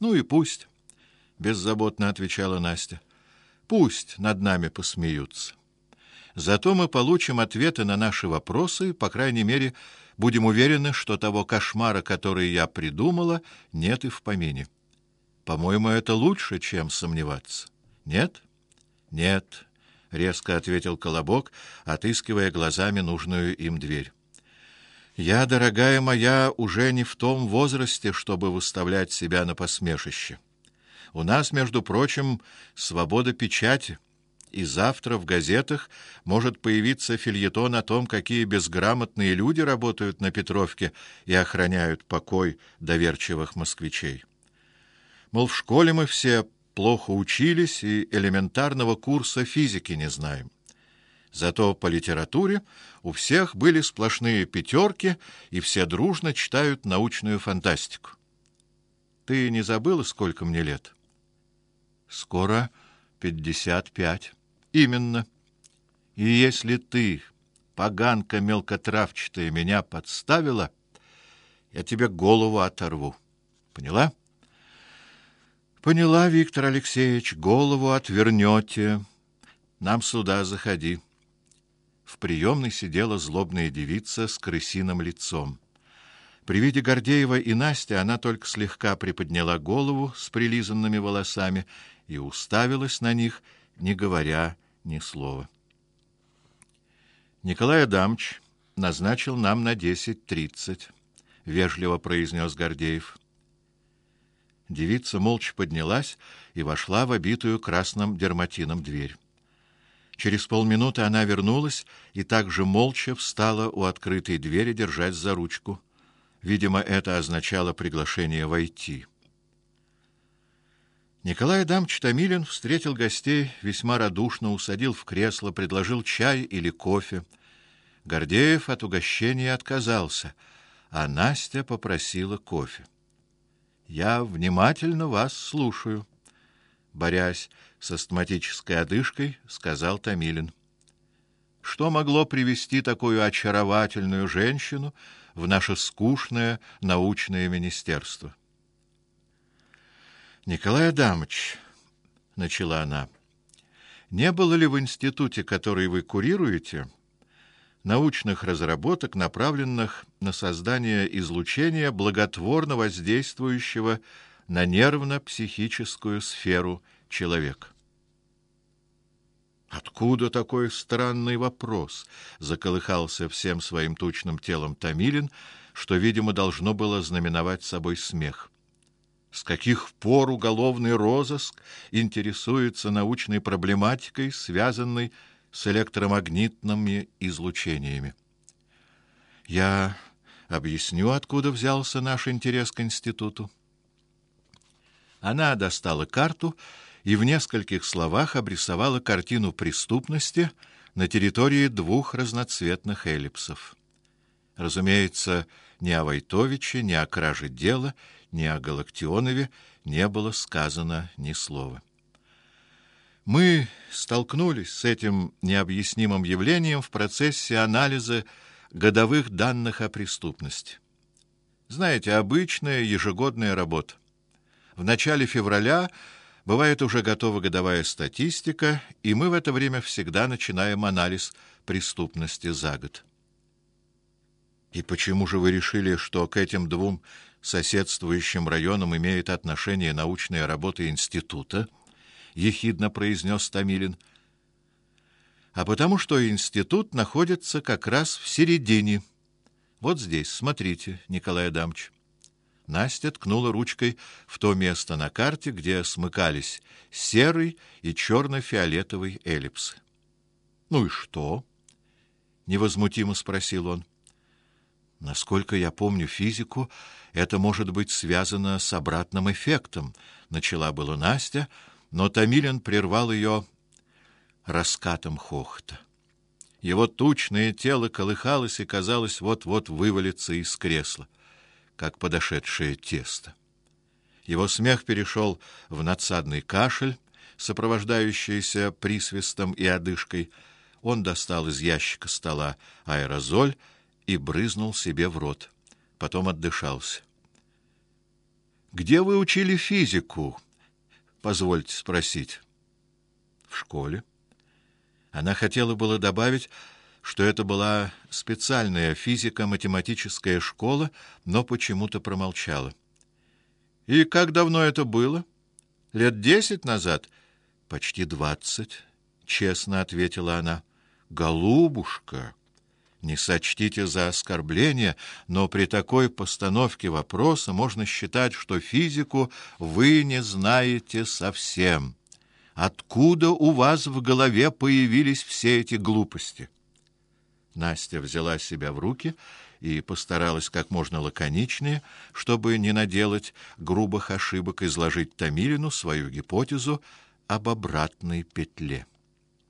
Ну и пусть, беззаботно отвечала Настя. Пусть над нами посмеются. Зато мы получим ответы на наши вопросы, по крайней мере, будем уверены, что того кошмара, который я придумала, нет и в помине. По-моему, это лучше, чем сомневаться. Нет? Нет, резко ответил Колобок, отыскивая глазами нужную им дверь. Я, дорогая моя, уже не в том возрасте, чтобы выставлять себя на посмешище. У нас, между прочим, свобода печати, и завтра в газетах может появиться фельетон о том, какие безграмотные люди работают на Петровке и охраняют покой доверчивых москвичей. Мол, в школе мы все плохо учились и элементарного курса физики не знаем. Зато по литературе у всех были сплошные пятерки, и все дружно читают научную фантастику. Ты не забыла, сколько мне лет? Скоро 55. Именно. И если ты, поганка мелкотравчатая, меня подставила, я тебе голову оторву. Поняла? Поняла, Виктор Алексеевич, голову отвернете. Нам сюда заходи. В приемной сидела злобная девица с крысиным лицом. При виде Гордеева и Насти она только слегка приподняла голову с прилизанными волосами и уставилась на них, не говоря ни слова. Николай Адамович назначил нам на 10:30, вежливо произнес Гордеев. Девица молча поднялась и вошла в обитую красным дерматином дверь. Через полминуты она вернулась и также молча встала у открытой двери, держась за ручку. Видимо, это означало приглашение войти. Николай Адамович Томилин встретил гостей весьма радушно, усадил в кресло, предложил чай или кофе. Гордеев от угощения отказался, а Настя попросила кофе. Я внимательно вас слушаю, борясь с астматической одышкой, сказал Томилин. Что могло привести такую очаровательную женщину в наше скучное научное министерство? Николай Адамович, начала она, не было ли в институте, который вы курируете, научных разработок, направленных на создание излучения, благотворно воздействующего на нервно-психическую сферу человека? Откуда такой странный вопрос? Заколыхался всем своим тучным телом Томилин, что, видимо, должно было знаменовать собой смех. С каких пор уголовный розыск интересуется научной проблематикой, связанной с электромагнитными излучениями? Я объясню, откуда взялся наш интерес к институту. Она достала карту и в нескольких словах обрисовала картину преступности на территории двух разноцветных эллипсов. Разумеется, ни о Войтовиче, ни о краже дела, ни о Галактионове не было сказано ни слова. Мы столкнулись с этим необъяснимым явлением в процессе анализа годовых данных о преступности. Знаете, обычная ежегодная работа. В начале февраля бывает уже готова годовая статистика, и мы в это время всегда начинаем анализ преступности за год. И почему же вы решили, что к этим двум соседствующим районам имеет отношение научная работа института? Ехидно произнес Томилин. А потому что институт находится как раз в середине. Вот здесь, смотрите, Николай Адамович. Настя ткнула ручкой в то место на карте, где смыкались серый и черно-фиолетовый эллипсы. Ну и что? Невозмутимо спросил он. Насколько я помню физику, это может быть связано с обратным эффектом, начала была Настя, но Томилин прервал ее раскатом хохота. Его тучное тело колыхалось и, казалось, вот-вот вывалится из кресла, как подошедшее тесто. Его смех перешел в надсадный кашель, сопровождающийся присвистом и одышкой. Он достал из ящика стола аэрозоль и брызнул себе в рот. Потом отдышался. Где вы учили физику? Позвольте спросить. В школе. Она хотела было добавить, что это была специальная физико-математическая школа, но почему-то промолчала. И как давно это было? Лет 10 назад? Почти 20, честно ответила она. Голубушка, не сочтите за оскорбление, но при такой постановке вопроса можно считать, что физику вы не знаете совсем. Откуда у вас в голове появились все эти глупости? Настя взяла себя в руки и постаралась как можно лаконичнее, чтобы не наделать грубых ошибок, изложить Томилину свою гипотезу об обратной петле.